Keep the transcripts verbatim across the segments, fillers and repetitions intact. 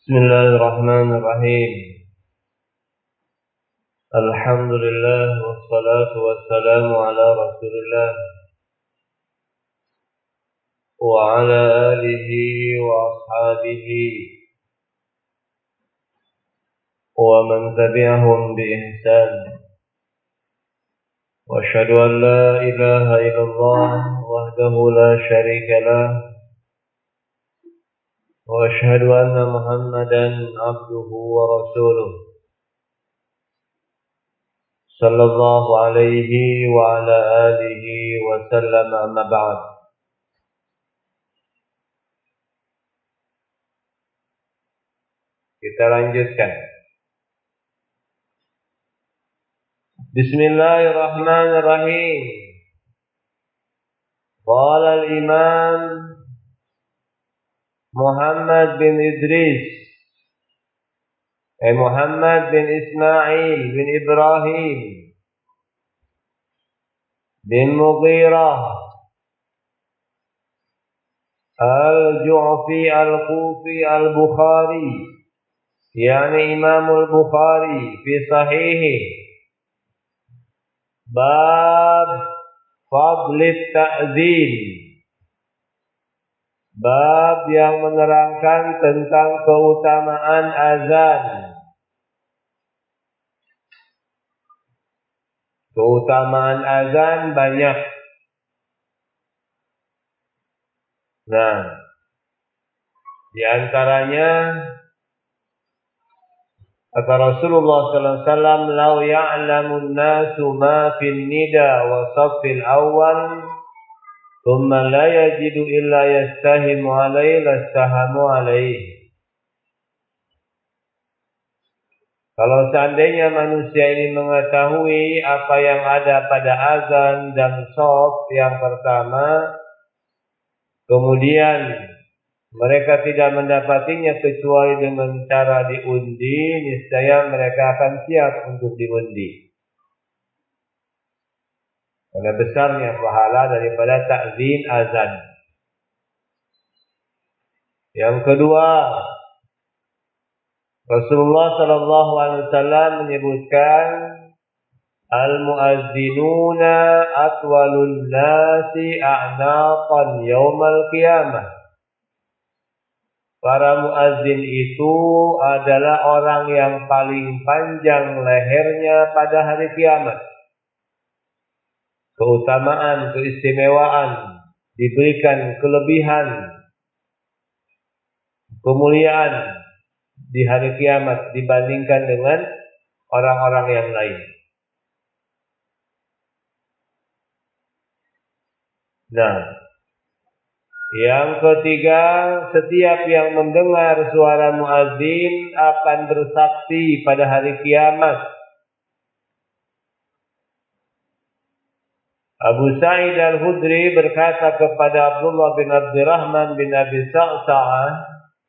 Bismillahirrahmanirrahim. Alhamdulillah wassalatu wassalamu ala Rasulillah wa ala alihi wa ashabihi wa man tabi'ahum bi ihsan. Wa asyhadu an la ilaha illallah wahdahu la syarika lah wa asyhadu anna Muhammadan abduhu wa rasuluh sallallahu alaihi wa ala alihi wa sallam, amma ba'd. Kita lanjutkan. Bismillahirrahmanirrahim. Qala al-Imam Muhammad bin Idris eh Muhammad bin Ismail bin Ibrahim bin Mughirah al-Ju'fi al-Kufi al-Bukhari, yani Imam al-Bukhari fi sahihi, bab fadl at-ta'zin, bab yang menerangkan tentang keutamaan azan. Keutamaan azan banyak. Nah, di antaranya kata Rasulullah sallallahu alaihi wasallam, "Lau ya'lamun nasu ma fil nida wa saffil awwal, thumma la yajidu illa yastahimu alaihi lastahamu alaihi." Kalau seandainya manusia ini mengetahui apa yang ada pada azan dan shaf yang pertama, kemudian mereka tidak mendapatinya kecuali dengan cara diundi, niscaya mereka akan siap untuk diundi. Karena besarnya pahala daripada ta'zin azan. Yang kedua, Rasulullah sallallahu alaihi wasallam menyebutkan al-muazzinuna atwalun nasi a'naqan yaumal qiyamah. Para muazzin itu adalah orang yang paling panjang lehernya pada hari kiamat. Keutamaan, keistimewaan, diberikan kelebihan, kemuliaan di hari kiamat dibandingkan dengan orang-orang yang lain. Nah, yang ketiga, setiap yang mendengar suara muazzin akan bersaksi pada hari kiamat. Abu Sa'id al-Khudri berkata kepada Abdullah bin Abdurrahman bin Abi Sa'sa'ah,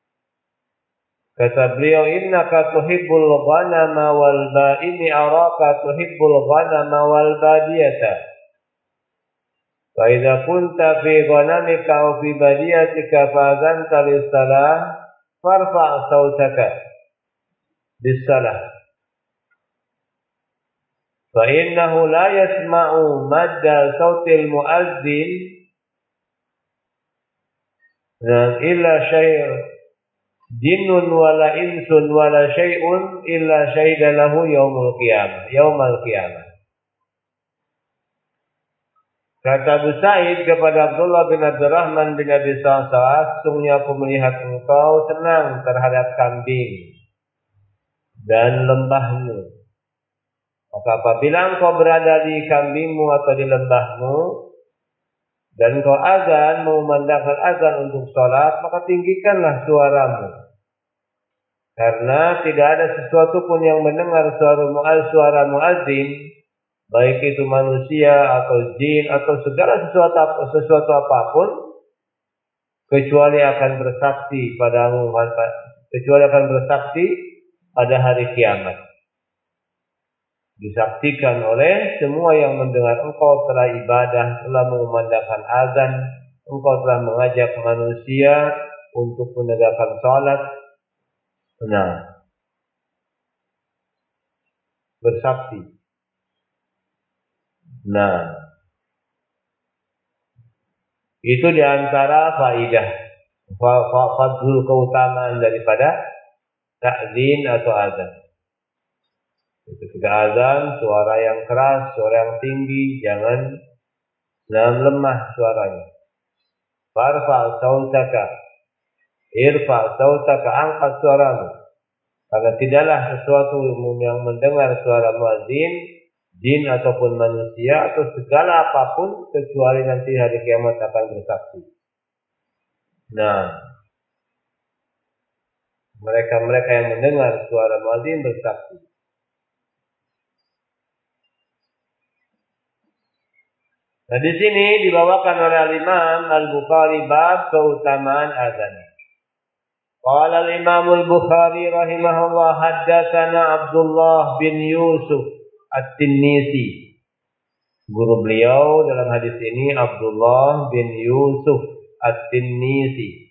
kata beliau, "Innaka tuhibbul ghanama wal ba'ini araka tuhibbul ghanama wal badiyata. Fa idza kunta fi ghanamika aw fi badiyatika fa azanta lis-salah farfa' sautaka bis-salah. Fa innahu la yasma'u madda sautil muazzin illa syai' jinnun wala insun wala syai'un illa syahida lahu yaumul qiyamah yaumal qiyamah." Kata Abu Sa'id kepada Abdullah bin Abdurrahman bin Abi Sa'sa'ah, "Sungguhnya aku melihat engkau senang terhadap kambing dan lembahmu. Maka apabila engkau berada di kambingmu atau di lembahmu dan engkau azan, mengumandangkan azan untuk sholat, maka tinggikanlah suaramu. Karena tidak ada sesuatu pun yang mendengar suara muaz, suara muazzin, baik itu manusia atau jin atau segala sesuatu sesuatu apapun, kecuali akan bersaksi padamu, kecuali akan bersaksi pada hari kiamat. Disaksikan oleh semua yang mendengar engkau telah ibadah, telah mengumandangkan azan, engkau telah mengajak manusia untuk menegakkan salat, Nah, bersaksi. Nah, itu diantara faidah fadlul keutamaan daripada ta'zin atau azan. Ketika azan, suara yang keras, suara yang tinggi, jangan jangan lemah suaranya. Farfa sautaka, irfa sautaka, angkat suaramu. Karena tidaklah sesuatu yang mendengar suara muadzin, jin ataupun manusia atau segala apapun kecuali nanti hari kiamat akan bersaksi. Nah, mereka-mereka yang mendengar suara muadzin bersaksi. Nah, di sini dibawakan oleh Imam Al-Bukhari bab keutamaan azan. Qala al-Imam Al-Bukhari rahimahullah haddatsana Abdullah bin Yusuf At-Tinnisi. Guru beliau dalam hadis ini Abdullah bin Yusuf At-Tinnisi.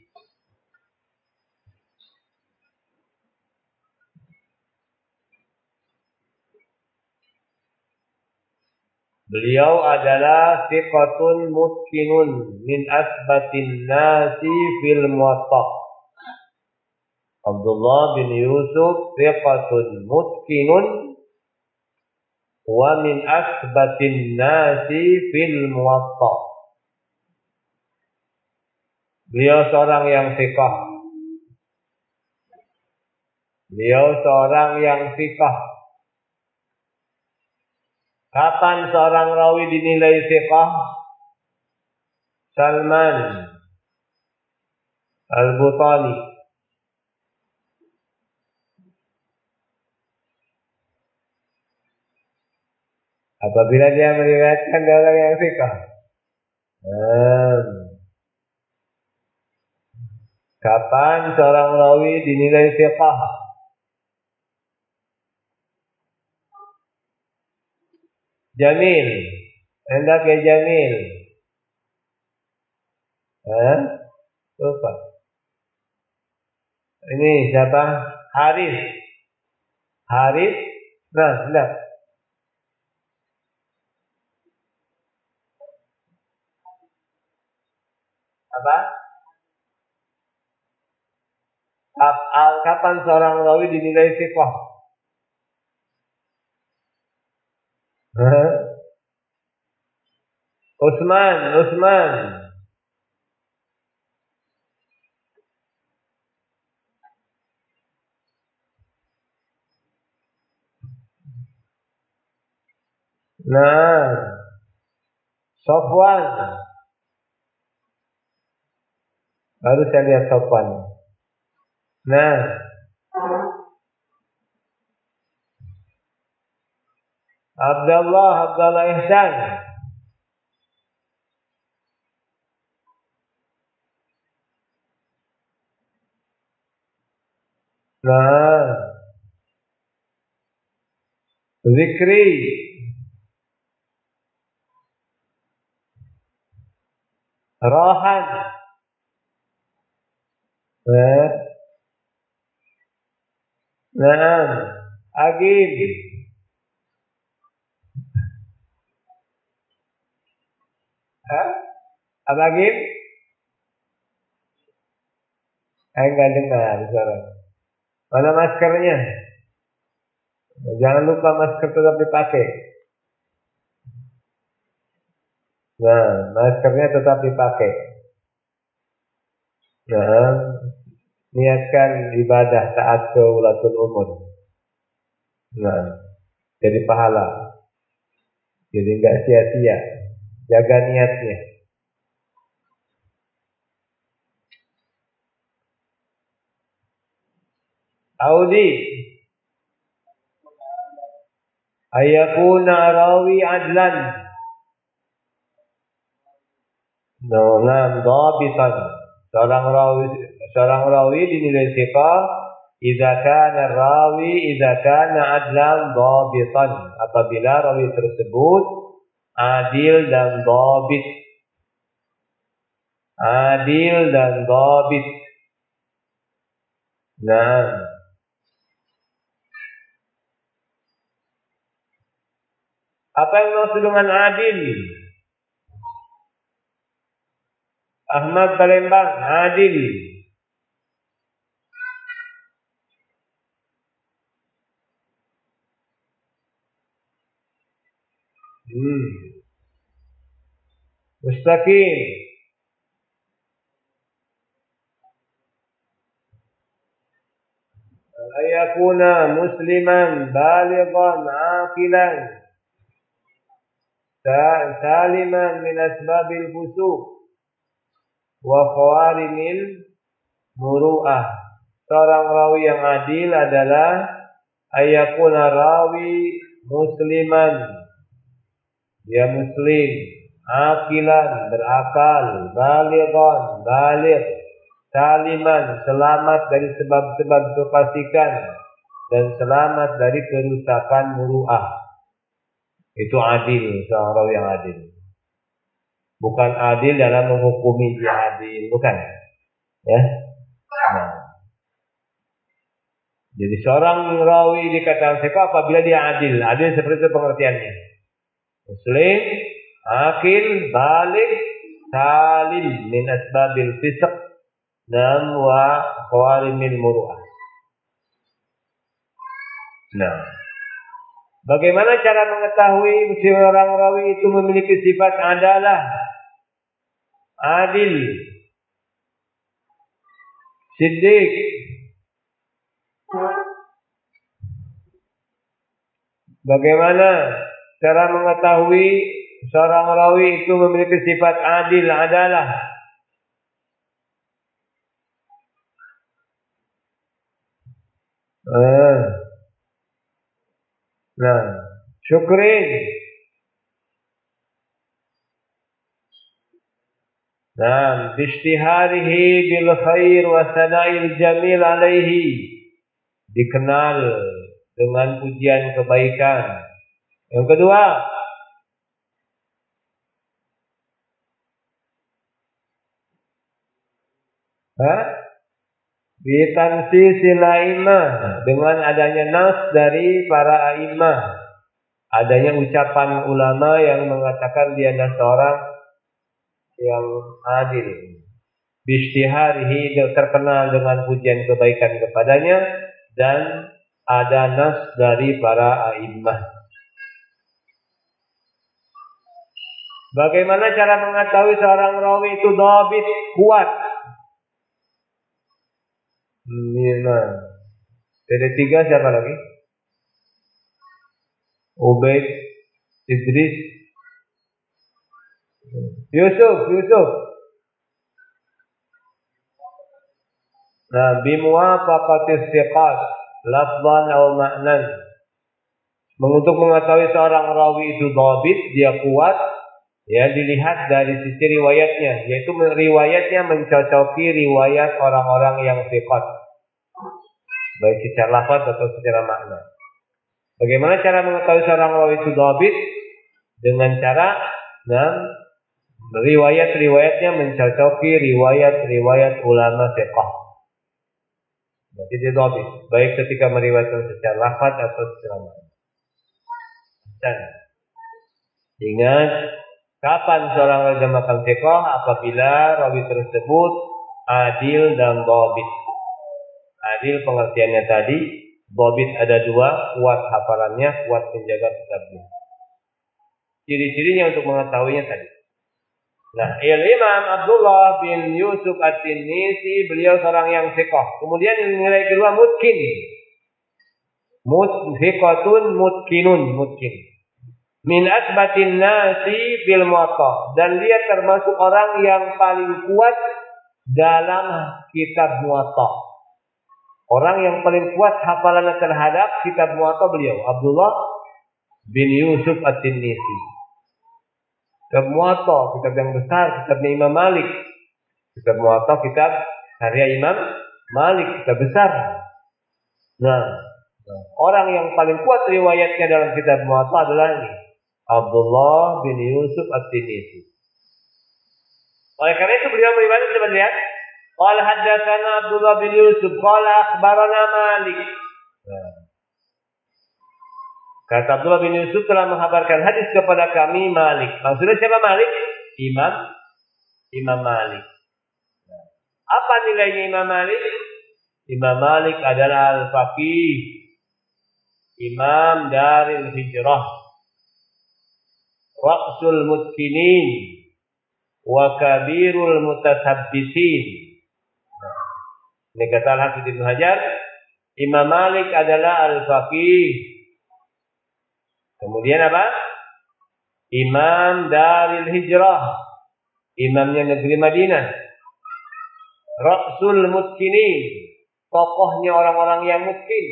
Beliau adalah thiqatun mutqinun min asbatin nasi fil muwatta. Abdullah bin Yusuf thiqatun mutqinun wa min asbatin nasi fil muwatta. Beliau seorang yang thiqah. Beliau seorang yang thiqah. Kapan seorang rawi dinilai thiqah? Salman Al-Butani. Apabila dia meriwayatkan dari orang yang thiqah. Hmm. Kapan seorang rawi dinilai thiqah? Jamil. Hendak ya Jamil. Eh? Lupa. Ini siapa? Haris. Haris. Nah, hendak. Apa? Kapan seorang rawi dinilai thiqah? Utsman, Utsman. Nah, Sofwan. Baru saya lihat Sofwan. Nah, Abdullah, Abdullah Ihsan. Nah, Zikri. Rohan. Nah, nah, Agib. Hah? Apa Agib? Saya enggak dengar suara. Mana maskernya? Jangan lupa masker tetap dipakai. Nah, maskernya tetap dipakai. Nah, niatkan ibadah taat ke ulatul umur. Nah, jadi pahala. Jadi enggak sia-sia. Jaga niatnya. Audi. Ayakuna rawi adlan. Nah, dhabitan. Seorang rawi seorang rawi dinilai thiqah idza kana rawi idza kana adlan dhabitan. Apabila rawi tersebut adil dan dhabit. Adil dan dhabit. Nah, Apa yang maksud dengan adil? Ahmad Palembang, adil. Hmm. Mustaqim. Ayakuna musliman balighan aqilan saliman min asbabil fusuq wa qawarimil muru'ah. Seorang rawi yang adil adalah ayakuna rawi musliman, dia muslim, aqilan, berakal, balighan, baligh, saliman, selamat dari sebab-sebab kefasikan dan selamat dari kerusakan muru'ah. Itu adil, seorang rawi yang adil. Bukan adil dalam menghukumi dia adil, bukan. Ya. Nah. Jadi seorang rawi dikatakan thiqah apabila dia adil. Adil seperti itu pengertiannya. Muslim, akil, baligh, salim min asbabil fisq dan wa qawarimil muru'ah. Nah, bagaimana cara mengetahui seorang rawi itu memiliki sifat adalah adil, siddiq? Bagaimana cara mengetahui seorang rawi itu memiliki sifat adil, adalah? Ah. Nah, syukrin. Nah, bishtiharihi bil khair wa sana'il jamil alaihi. Dikenal dengan pujian kebaikan. Yang kedua, ha? Bitansisil a'immah, dengan adanya nas dari para a'immah, adanya ucapan ulama yang mengatakan dia adalah seorang yang adil. Bishtiharihi, terkenal dengan pujian kebaikan kepadanya, dan ada nas dari para a'immah. Bagaimana cara mengetahui seorang rawi itu dhabit, kuat? Nah, ada tiga, siapa lagi? Ubaid, Idris, Yusuf, Yusuf. Nah, bimuwafaqatis thiqat lafzan atau ma'nan. Untuk mengetahui seorang rawi itu dhabit, dia kuat, ya dilihat dari sisi riwayatnya, yaitu riwayatnya mencocoki riwayat orang-orang yang thiqat, baik secara lafaz atau secara makna. Bagaimana cara mengetahui seorang rawi itu dhabit? Dengan cara nah, riwayat-riwayatnya mencocoki riwayat-riwayat ulama thiqah. Berarti dia dhabit, baik ketika meriwayatkan secara lafaz atau secara makna. Dan ingat, kapan seorang rawi dinamakan thiqah? Apabila rawi tersebut adil dan dhabit. Adil pengertiannya tadi, dhabit ada dua, kuat hafalannya, kuat menjaga kitabnya. Ciri-cirinya untuk mengetahuinya tadi. Nah, Imam Abdullah bin Yusuf At-Tinnisi, beliau seorang yang thiqah. Kemudian nilai kedua mutkin. Muthiqatun mutkinun, mutkin. Min asbatin nasi fil muwatta, dan dia termasuk orang yang paling kuat dalam kitab muwatta. Orang yang paling kuat hafalannya terhadap kitab muwatta beliau, Abdullah bin Yusuf At-Tinnisi. Kitab muwatta, kitab yang besar, kitabnya Imam Malik. Kitab muwatta, kitab karya Imam Malik, kitab besar. Nah, orang yang paling kuat riwayatnya dalam kitab muwatta adalah ini, Abdullah bin Yusuf At-Tinnisi. Oleh karena itu beliau meriwayatkan, coba lihat, qala haddatsana Abdullah bin Yusuf qala akhbarana Malik. Nah. Kata Abdullah bin Yusuf telah menghabarkan hadis kepada kami Malik. Maksudnya siapa Malik? Imam Imam Malik. Apa nilainya Imam Malik? Imam Malik adalah al-faqih, imam daril hijrah, ra'sul mutkinin, wa kabirul mutasabbitin. Ini kata Al-Hafidz Ibnu Hajar, Imam Malik adalah al-faqih. Kemudian apa? Imam daril hijrah, imamnya negeri Madinah. Ra'sul mutkinin, tokohnya orang-orang yang mutkin.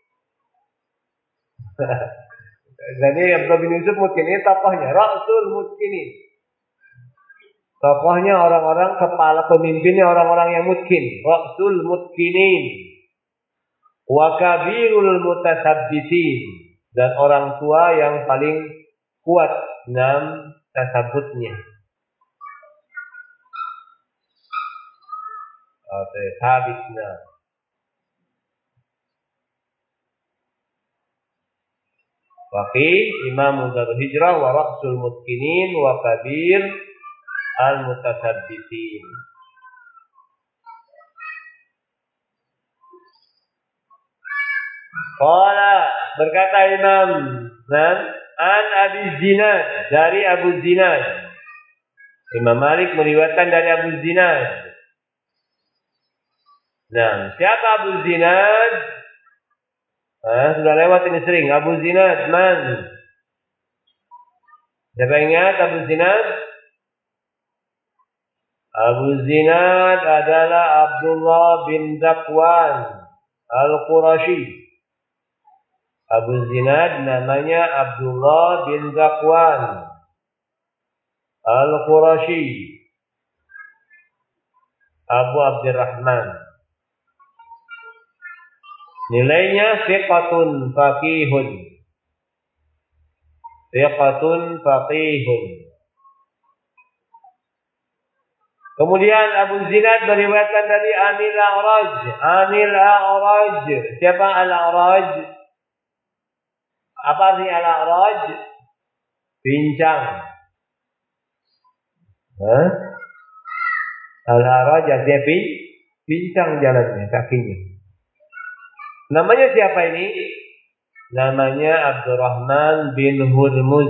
Jadi Abdullah bin Yusuf mutkin ini tokohnya. Ra'sul mutkinin, tokohnya orang-orang, kepala pemimpinnya orang-orang yang mutkin. Ra'sul mutkinin. Wa kabirul mutasabbitin, dan orang tua yang paling kuat dalam tasabutnya. Oke, habisnya. Faqih, imam darul hijrah, wa ra'sul mutkinin, wa kabir al mutasabbitin. Qala, berkata Imam Nan an Abi Zinad, dari Abu Zinad. Imam Malik meriwayatkan dari Abu Zinad. Nah, siapa Abu Zinad? Ah, sudah lewat ini sering. Abu Zinad man? Siapa ingat Abu Zinad? Abu Zinad adalah Abdullah bin Zakwan Al-Qurashi. Abu Zinad namanya Abdullah bin Zakwan Al-Qurashi, Abu Abdurrahman. Nilainya thiqatun faqihun. Thiqatun faqihun. Kemudian Abu Zinad meriwayatkan dari Anil A'raj. Anil A'raj. Siapa Al-A'raj? Apa artinya Al-A'raj? Pincang. Hah? Al-A'raj artinya pincang jalannya, kakinya. Namanya siapa ini? Namanya Abdurrahman bin Hurmuz.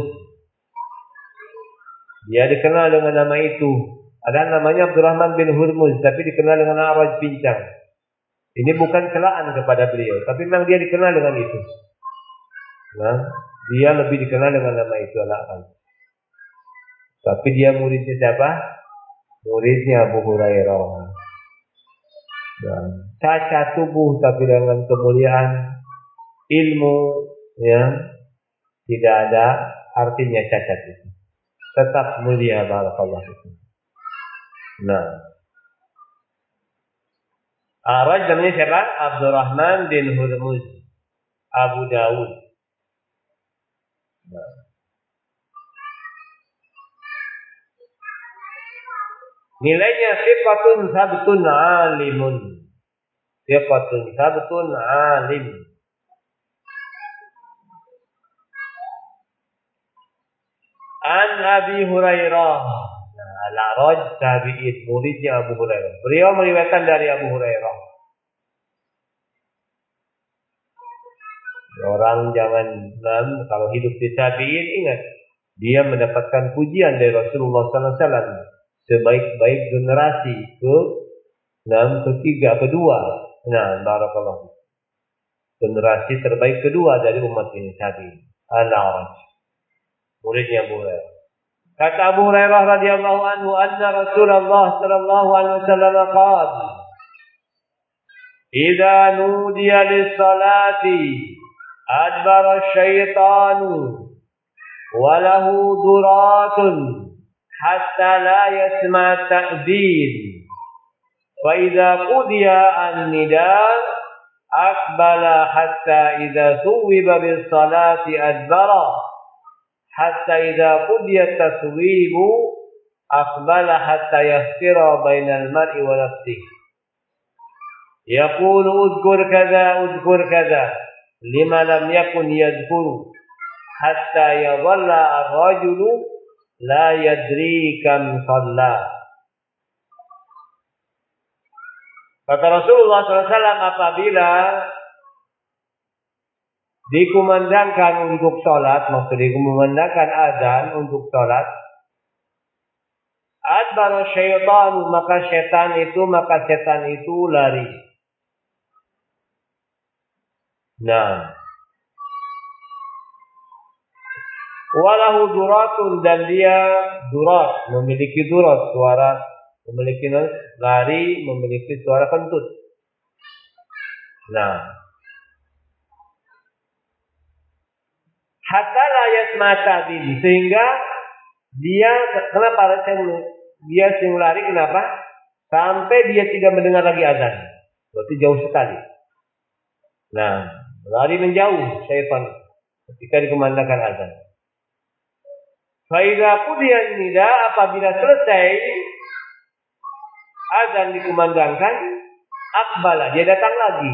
Dia dikenal dengan nama itu. Ada namanya Abdurrahman bin Hurmuz, tapi dikenal dengan A'raj pincang. Ini bukan celaan kepada beliau, tapi memang dia dikenal dengan itu. Nah, dia lebih dikenal dengan nama itu, Al-A'raj. Tapi dia muridnya siapa? Muridnya Abu Hurairah. Dan cacat tubuh tapi dengan kemuliaan ilmu, ya, tidak ada artinya cacat itu. Tetap mulia, barakallahu fikum. Nah, A'raj namanya siapa? Abdurrahman bin Hurmuz, Abu Dawud. Nah. Nilainya thiqatun sabtun alimun. Thiqatun sabtun alim. An Abi Hurairah. Nah, Al-A'raj tabi'in, muridnya Abu Hurairah. Beliau meriwayatkan dari Abu Hurairah. Orang jangan dan kalau hidup di tabi'in, ingat dia mendapatkan pujian dari Rasulullah sallallahu alaihi wasallam sebaik-baik generasi ke enam ketiga kedua. Nah, barakallahu. Generasi terbaik kedua dari umat ini tabi'in. Al-A'raj, muridnya Abu Hurairah. Kata Abu Hurairah radhiyallahu anhu, anna Rasulullah sallallahu alaihi wasallam qala, "Idza nudiya lis-salati adbara asy-syaitanu wa lahu duratun hatta la yasma' ta'din. Fa idza qudiya an-nida' aqbala hatta idza thuwiba bis-salati adbara. Hatta idza qudiya taswibu aqbala hatta yaftira bainal mar'i wa nafsihi. Yaqulu udhkur kadza udhkur kadza lima lam yakun yadhkuru hatta yadhalla ar-rajulu la yadri kam shalla. Kata Rasulullah shallallahu alaihi wasallam, apabila dikumandangkan untuk sholat, maksudnya dikumandangkan azan untuk sholat, adbara syaitan, maka setan itu maka setan itu lari. Nah, walahu duratun, dan dia durat, memiliki durat, suara, memiliki lari, memiliki suara kentut. Nah, hatta la yasmata bihi, sehingga dia, kenapa dia sing lari, kenapa? Sampai dia tidak mendengar lagi azan. Berarti jauh sekali. Nah, lari menjauh syaitan ketika dikumandangkan azan. Fa idza qudiya nida, apabila selesai azan dikumandangkan, aqbala, dia datang lagi.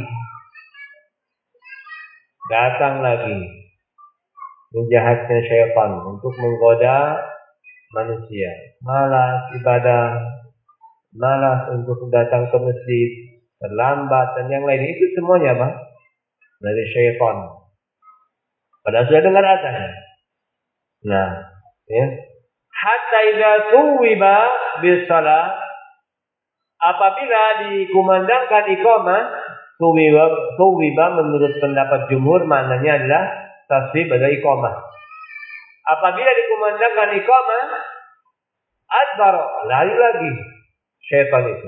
Datang lagi. Menjahatnya syaitan untuk menggoda manusia. Malas ibadah, malas untuk datang ke masjid, terlambat dan yang lain, itu semuanya apa? Dari syaitan. Padahal sudah dengar azan. Nah, ya. Hatta idza tuwiba bis shalah, apabila dikumandangkan iqamah, tuwiba, tuwiba menurut pendapat jumhur maknanya adalah tasbih pada iqamah. Apabila dikumandangkan iqamah, adbar, lari lagi syaitan itu.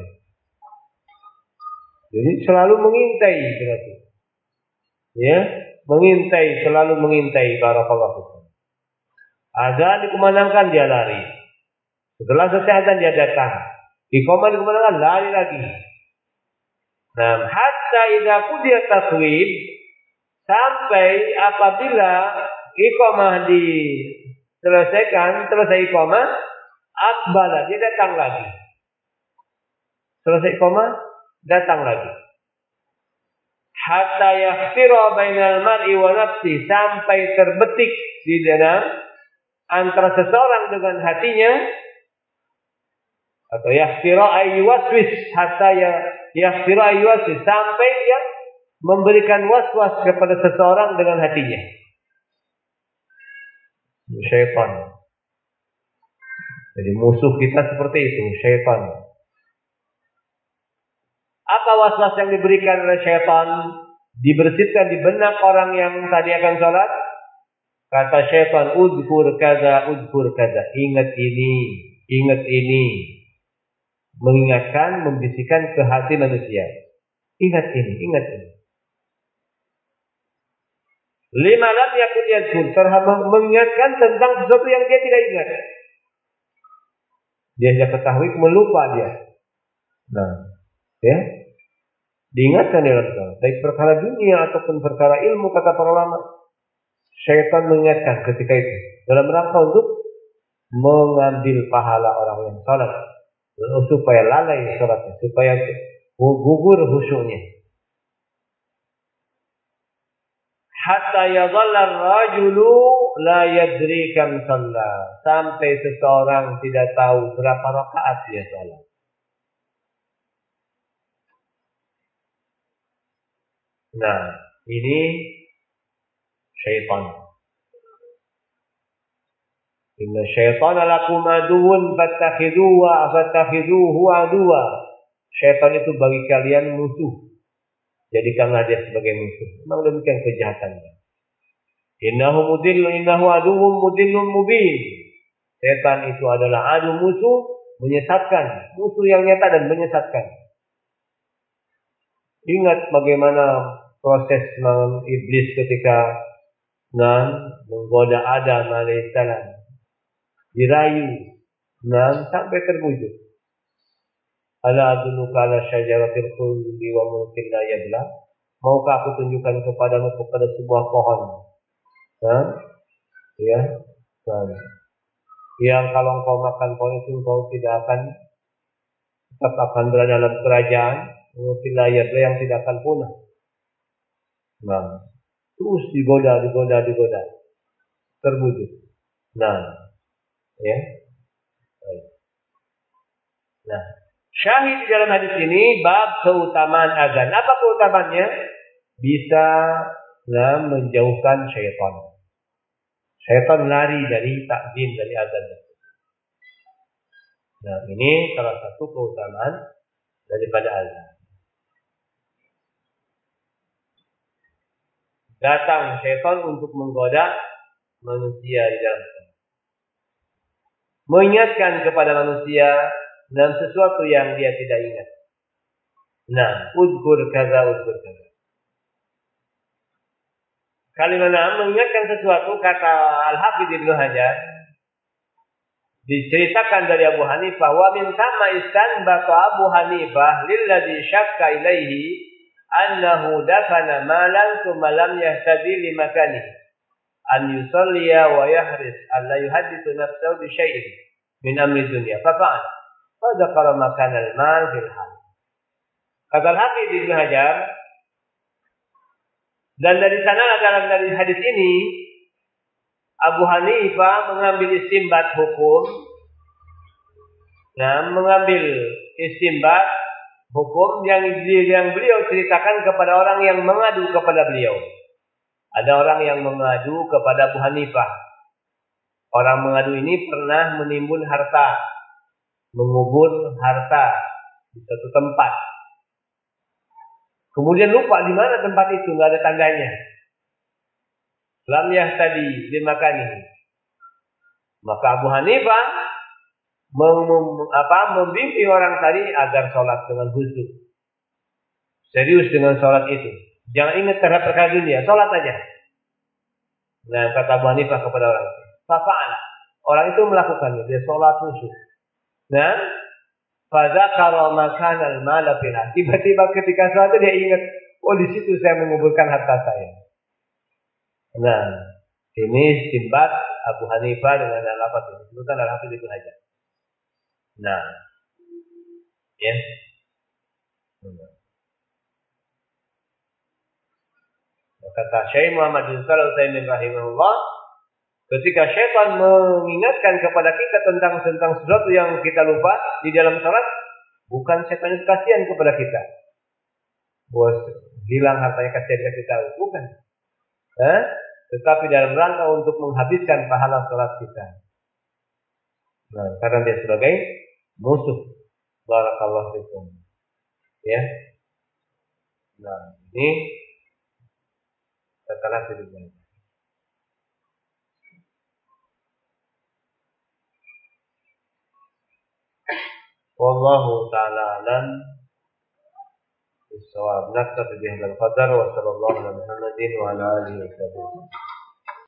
Jadi selalu mengintai berarti. Ya, mengintai, selalu mengintai. Barakallahu fikum. Azan dikumandangkan, dia lari. Setelah selesai azan, dia datang. Iqamah dikumandangkan, lari lagi. Nah, hatta idza qudiya taswib, sampai apabila iqamah diselesaikan, selesai iqamah, aqbala, dia datang lagi. Selesai iqamah, datang lagi. Hatta yahtira bainal mar'i wa nafsi, sampai terbetik di dalam antara seseorang dengan hatinya, atau yahtira ayyuwaswis, hatta ya yahtira ayyuwaswis, sampai dia memberikan waswas kepada seseorang dengan hatinya. Syaitan. Jadi musuh kita seperti itu, syaitan. Apa waswas yang diberikan oleh syaitan? Dibersihkan di benak orang yang tadi akan sholat. Kata syaitan, udhkur kaza, udhkur kaza. Ingat ini, ingat ini. Mengingatkan, membisikkan ke hati manusia. Ingat ini, ingat ini. Lima lam yakun yadhkur, mengingatkan tentang sesuatu yang dia tidak ingat. Dia tidak ketahui, melupa dia. Nah, ya, diingatkan dalam sholat, baik perkara dunia ataupun perkara ilmu, kata para ulama. Syaitan mengingatkan ketika itu dalam rangka untuk mengambil pahala orang yang sholat, supaya lalai sholatnya, supaya gugur khusyuknya. Hatta yadhalla ar-rajulu la yadri kam shalla, sampai seseorang tidak tahu berapa rakaat dia salat. Nah, ini syaitan. Inna syaitana lakum aduwwun fattakhidhuhu wa fattakhidhuhu aduwwa. Syaitan itu bagi kalian musuh. Jadikanlah dia sebagai musuh. Memang demikian kejahatannya. Innahu mudillu innahu aduwwun mudillun mubin. Setan itu adalah adu, musuh, menyesatkan, musuh yang nyata dan menyesatkan. Ingat bagaimana proses iblis ketika nan menggoda Adam alaihissalam, dirayu nan sampai terbujuk. Ala adulluka ala syajaratil khuldi wa mulkin la yabla. Maukah aku tunjukkan kepadamu kepada sebuah pohon, nah, ya, nah, yang kalau engkau makan pohon itu engkau tidak akan tetap akan berada dalam kerajaan, mulkin la yabla, yang tidak akan punah. Nah, terus digoda, digoda, digoda. terwujud. Nah, ya. Nah, syahid di dalam hadis ini bab keutamaan azan. Apa keutamaannya? Bisa nah, menjauhkan syaitan. Syaitan lari dari takzim, dari azan. Nah, ini salah satu keutamaan daripada azan. Datang syaitan untuk menggoda manusia di dalam sana. Mengingatkan kepada manusia dalam sesuatu yang dia tidak ingat. Nah, udhkur kaza, udhkur kaza. Kalimat mengingatkan sesuatu, kata Al-Hafidz Ibnu Hajar, diceritakan dari Abu Hanifah, wa min tama istanbata Abu Hanifah lilladzi syakka ilaihi annahu dafana malan thumma lam yahtadi li makanihi an yusalliya wa yahris alla yuhaddithu nafsahu bi syai'in min amri dunya fa fa'ala fa dzakara makana al-mal fil hal. Kata Al-Hafidz Ibnu Hajar, dan dari sana dalam dari hadis ini Abu Hanifah mengambil istinbat hukum, nah mengambil istinbat hukum yang yang beliau ceritakan kepada orang yang mengadu kepada beliau. Ada orang yang mengadu kepada Abu Hanifah. Orang mengadu ini pernah menimbun harta, mengubur harta di satu tempat. Kemudian lupa di mana tempat itu, nggak ada tandanya. Lam yahtadi limakani. Maka Abu Hanifah mem, apa, membimbing orang tadi agar sholat dengan khusyuk. Serius dengan sholat itu. Jangan ingat terhadap perkara dunia, sholat aja. Nah, kata Abu Hanifah kepada orang itu, fa'ala. Orang itu melakukannya, dia sholat khusyuk. Nah, fadzakara makanal mala fiha. Tiba-tiba ketika sholat dia ingat, oh di situ saya menguburkan harta saya. Nah, ini istinbat Abu Hanifah dengan al-lafaz ini. Disebutkan al-hafidz itu aja. Nah, ya. Kata Syekh Muhammad bin Shalih Al-Utsaimin rahimahullah, ketika syaitan mengingatkan kepada kita tentang tentang sesuatu yang kita lupa di dalam salat, bukan syaitan itu kasihan kepada kita. Bos, hilang hartanya kasihan kasih tahu, bukan. Eh? Tetapi dalam rangka untuk menghabiskan pahala salat kita. Nah, karena dia sebagai musuh. Barakallahu fikum. Ya. Nah, ini setelah tidurnya. Wallahu ta'ala alam bisawab. Naktafi bihadzal qadar wa sallallahu ala Muhammadin wa ala alihi wa sahbihi.